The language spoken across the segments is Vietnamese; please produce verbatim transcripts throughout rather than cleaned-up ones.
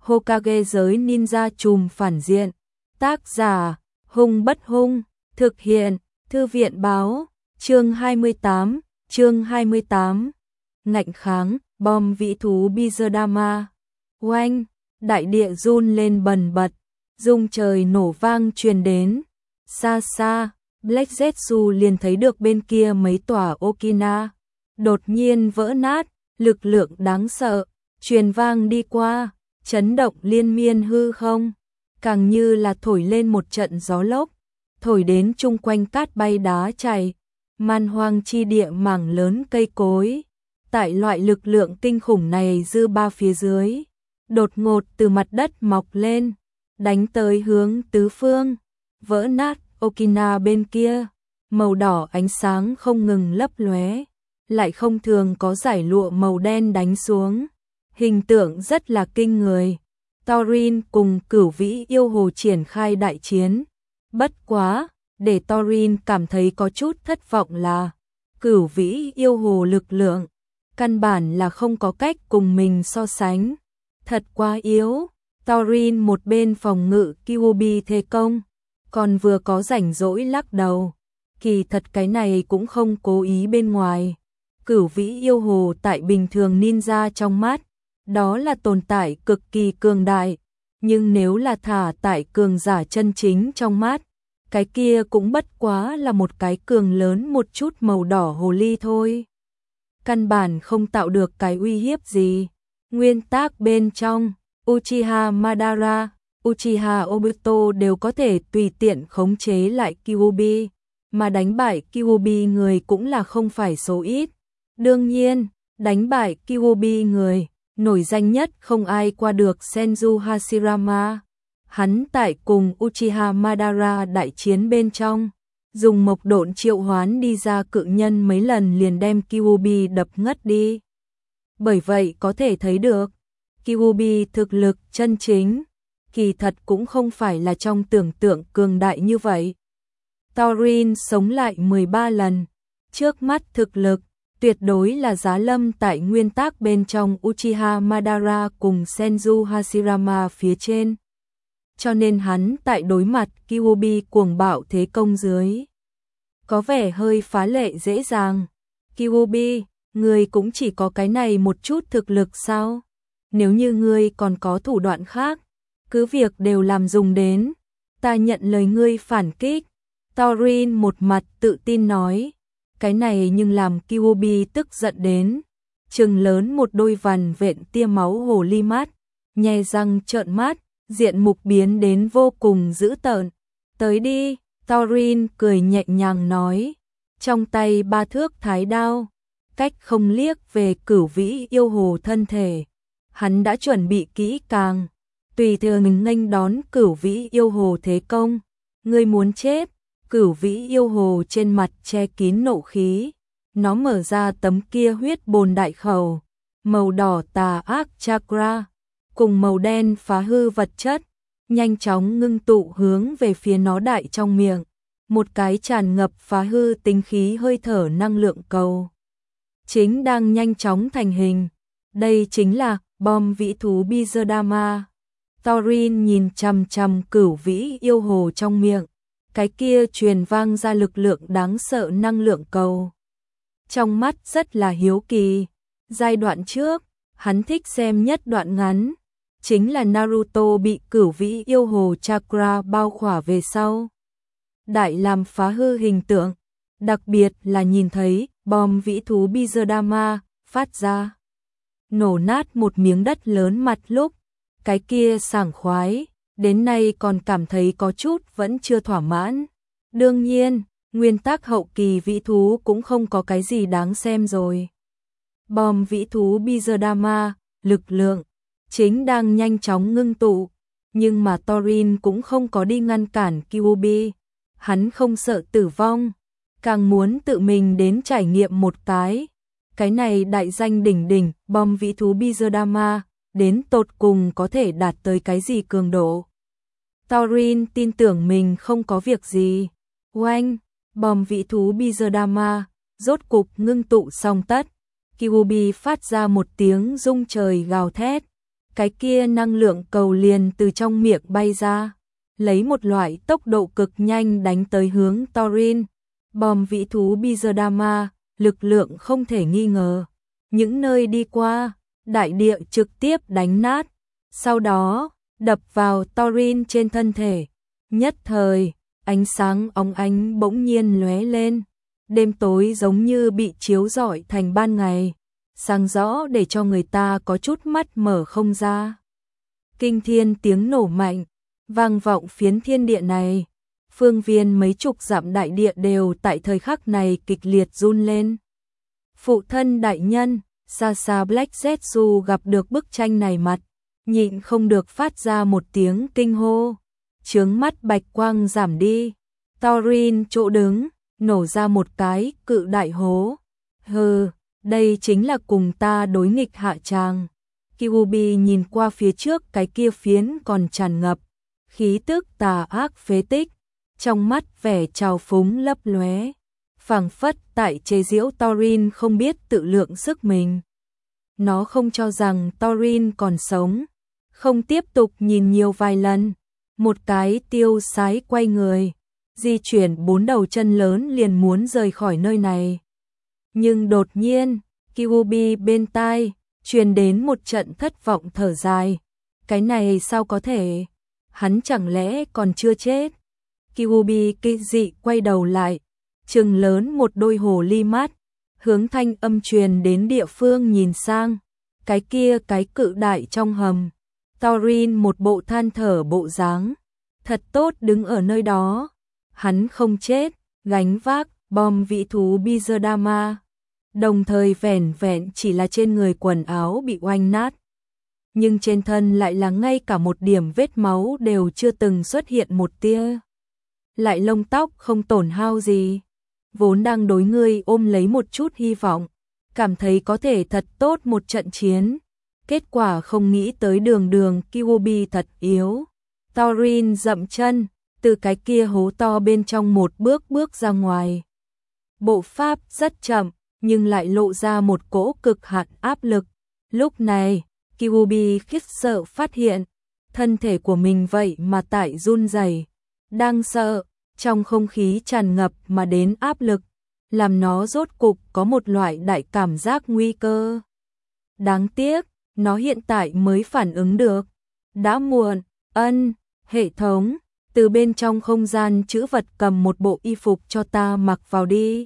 Hokage giới ninja trùm phản diện. Tác giả, Hung Bất Hung, thực hiện, Thư viện báo, chương hai mươi tám, chương hai mươi tám. Ngạnh kháng, bom vĩ thú Bizardama. Oanh, đại địa run lên bần bật, rung trời nổ vang truyền đến. Xa xa, Black Zetsu liền thấy được bên kia mấy tòa Okina đột nhiên vỡ nát, lực lượng đáng sợ truyền vang đi qua, chấn động liên miên hư không, càng như là thổi lên một trận gió lốc, thổi đến chung quanh cát bay đá chảy, man hoang chi địa mảng lớn cây cối. Tại loại lực lượng kinh khủng này dư ba phía dưới, đột ngột từ mặt đất mọc lên, đánh tới hướng tứ phương, vỡ nát Okina bên kia, màu đỏ ánh sáng không ngừng lấp lóe, lại không thường có dải lụa màu đen đánh xuống, hình tượng rất là kinh người. Thorin cùng Cửu Vĩ Yêu Hồ triển khai đại chiến, bất quá, để Thorin cảm thấy có chút thất vọng là Cửu Vĩ Yêu Hồ lực lượng căn bản là không có cách cùng mình so sánh, thật quá yếu. Thorin một bên phòng ngự Kyuubi thế công, còn vừa có rảnh rỗi lắc đầu, kỳ thật cái này cũng không cố ý bên ngoài. Cửu Vĩ Yêu Hồ tại bình thường ninja trong mắt, đó là tồn tại cực kỳ cường đại, nhưng nếu là thả tại cường giả chân chính trong mắt, cái kia cũng bất quá là một cái cường lớn một chút màu đỏ hồ ly thôi. Căn bản không tạo được cái uy hiếp gì. Nguyên tác bên trong, Uchiha Madara, Uchiha Obito đều có thể tùy tiện khống chế lại Kyuubi, mà đánh bại Kyuubi người cũng là không phải số ít. Đương nhiên, đánh bại Kyuubi người, nổi danh nhất không ai qua được Senju Hashirama. Hắn tại cùng Uchiha Madara đại chiến bên trong, dùng mộc độn triệu hoán đi ra cự nhân mấy lần liền đem Kyuubi đập ngất đi. Bởi vậy có thể thấy được, Kyuubi thực lực chân chính, kỳ thật cũng không phải là trong tưởng tượng cường đại như vậy. Thorin sống lại mười ba lần, trước mắt thực lực, tuyệt đối là giá lâm tại nguyên tác bên trong Uchiha Madara cùng Senju Hashirama phía trên. Cho nên hắn tại đối mặt Kyuubi cuồng bạo thế công dưới, có vẻ hơi phá lệ dễ dàng. Kyuubi, ngươi cũng chỉ có cái này một chút thực lực sao? Nếu như ngươi còn có thủ đoạn khác, cứ việc đều làm dùng đến, ta nhận lời ngươi phản kích. Thorin một mặt tự tin nói, cái này nhưng làm Kyuubi tức giận đến, trừng lớn một đôi vằn vện tia máu hồ ly mắt, nhe răng trợn mắt, diện mục biến đến vô cùng dữ tợn. Tới đi, Thorin cười nhẹ nhàng nói, trong tay ba thước thái đao, cách không liếc về Cửu Vĩ Yêu Hồ thân thể. Hắn đã chuẩn bị kỹ càng, tùy thường nghênh đón Cửu Vĩ Yêu Hồ thế công. Ngươi muốn chết? Cửu Vĩ Yêu Hồ trên mặt che kín nộ khí, nó mở ra tấm kia huyết bồn đại khẩu, màu đỏ tà ác chakra, cùng màu đen phá hư vật chất, nhanh chóng ngưng tụ hướng về phía nó đại trong miệng, một cái tràn ngập phá hư tính khí hơi thở năng lượng cầu. Chính đang nhanh chóng thành hình, đây chính là bom vĩ thú Bizardama. Thorin nhìn chằm chằm Cửu Vĩ Yêu Hồ trong miệng, cái kia truyền vang ra lực lượng đáng sợ năng lượng cầu. Trong mắt rất là hiếu kỳ, giai đoạn trước, hắn thích xem nhất đoạn ngắn, chính là Naruto bị Cửu Vĩ Yêu Hồ chakra bao khỏa về sau, đại làm phá hư hình tượng, đặc biệt là nhìn thấy bom vĩ thú Bizardama phát ra, nổ nát một miếng đất lớn mặt lúc, cái kia sảng khoái, đến nay còn cảm thấy có chút vẫn chưa thỏa mãn. Đương nhiên, nguyên tác hậu kỳ vĩ thú cũng không có cái gì đáng xem rồi. Bom vĩ thú Bizardama, lực lượng chính đang nhanh chóng ngưng tụ, nhưng mà Thorin cũng không có đi ngăn cản Kyuubi, hắn không sợ tử vong, càng muốn tự mình đến trải nghiệm một cái. Cái này đại danh đỉnh đỉnh, bom vĩ thú Bizardama, đến tột cùng có thể đạt tới cái gì cường độ. Thorin tin tưởng mình không có việc gì. Oanh, bom vĩ thú Bizardama, rốt cục ngưng tụ xong tất. Kyuubi phát ra một tiếng rung trời gào thét. cái kia năng lượng cầu liền từ trong miệng bay ra, lấy một loại tốc độ cực nhanh đánh tới hướng Thorin. Bom vĩ thú Bizardama, lực lượng không thể nghi ngờ. Những nơi đi qua, đại địa trực tiếp đánh nát, sau đó đập vào Thorin trên thân thể. Nhất thời, ánh sáng óng ánh bỗng nhiên lóe lên, đêm tối giống như bị chiếu rọi thành ban ngày, sáng rõ để cho người ta có chút mắt mở không ra. Kinh thiên tiếng nổ mạnh, vang vọng phiến thiên địa này, phương viên mấy chục dặm đại địa đều tại thời khắc này kịch liệt run lên. Phụ thân đại nhân, xa xa Black Zetsu gặp được bức tranh này mặt, nhịn không được phát ra một tiếng kinh hô. Chướng mắt bạch quang giảm đi, Thorin chỗ đứng, nổ ra một cái cự đại hố. Hừ, đây chính là cùng ta đối nghịch hạ tràng. Kyuubi nhìn qua phía trước cái kia phiến còn tràn ngập khí tức tà ác phế tích, trong mắt vẻ trào phúng lấp lóe, phảng phất tại chế giễu Thorin không biết tự lượng sức mình. Nó không cho rằng Thorin còn sống, không tiếp tục nhìn nhiều vài lần, một cái tiêu sái quay người, di chuyển bốn đầu chân lớn liền muốn rời khỏi nơi này. Nhưng đột nhiên, Kyuubi bên tai truyền đến một trận thất vọng thở dài. Cái này sao có thể? Hắn chẳng lẽ còn chưa chết? Kyuubi kinh dị quay đầu lại, trừng lớn một đôi hồ ly mắt, hướng thanh âm truyền đến địa phương nhìn sang. Cái kia cái cự đại trong hầm, Thorin một bộ than thở bộ dáng, thật tốt đứng ở nơi đó. Hắn không chết, gánh vác bom vĩ thú Bizardama, đồng thời vẻn vẹn chỉ là trên người quần áo bị oanh nát, nhưng trên thân lại là ngay cả một điểm vết máu đều chưa từng xuất hiện một tia. Lại lông tóc không tổn hao gì, vốn đang đối ngươi ôm lấy một chút hy vọng, cảm thấy có thể thật tốt một trận chiến. Kết quả không nghĩ tới đường đường Kyuubi thật yếu. Thorin dậm chân, từ cái kia hố to bên trong một bước bước ra ngoài. Bộ pháp rất chậm, nhưng lại lộ ra một cỗ cực hạn áp lực. Lúc này, Kyuubi khiếp sợ phát hiện, thân thể của mình vậy mà tại run rẩy, đang sợ, trong không khí tràn ngập mà đến áp lực, làm nó rốt cục có một loại đại cảm giác nguy cơ. Đáng tiếc, nó hiện tại mới phản ứng được. Đã muộn. Ân, hệ thống, từ bên trong không gian trữ vật cầm một bộ y phục cho ta mặc vào đi.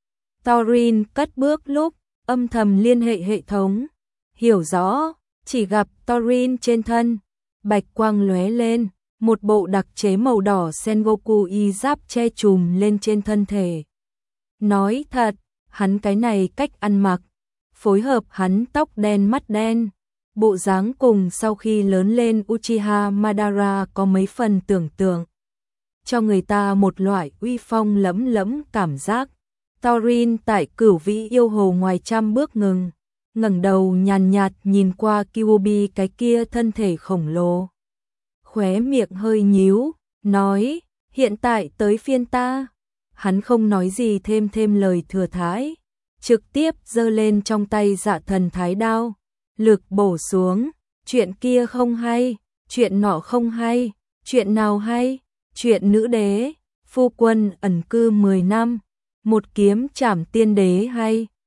Thorin cất bước lúc, âm thầm liên hệ hệ thống. Hiểu rõ, chỉ gặp Thorin trên thân, bạch quang lóe lên, một bộ đặc chế màu đỏ Sengoku y giáp che trùm lên trên thân thể. Nói thật, hắn cái này cách ăn mặc, phối hợp hắn tóc đen mắt đen, bộ dáng cùng sau khi lớn lên Uchiha Madara có mấy phần tưởng tượng, cho người ta một loại uy phong lẫm lẫm cảm giác. Thorin tại cửu vĩ yêu hồ ngoài trăm bước ngừng, ngẩng đầu nhàn nhạt nhìn qua Kyuubi cái kia thân thể khổng lồ. Khóe miệng hơi nhíu, nói, hiện tại tới phiên ta. Hắn không nói gì thêm thêm lời thừa thãi, trực tiếp giơ lên trong tay Dạ Thần Thái Đao, lực bổ xuống. Chuyện kia không hay, chuyện nọ không hay, chuyện nào hay? Chuyện nữ đế, phu quân ẩn cư mười năm, một kiếm trảm tiên đế hay?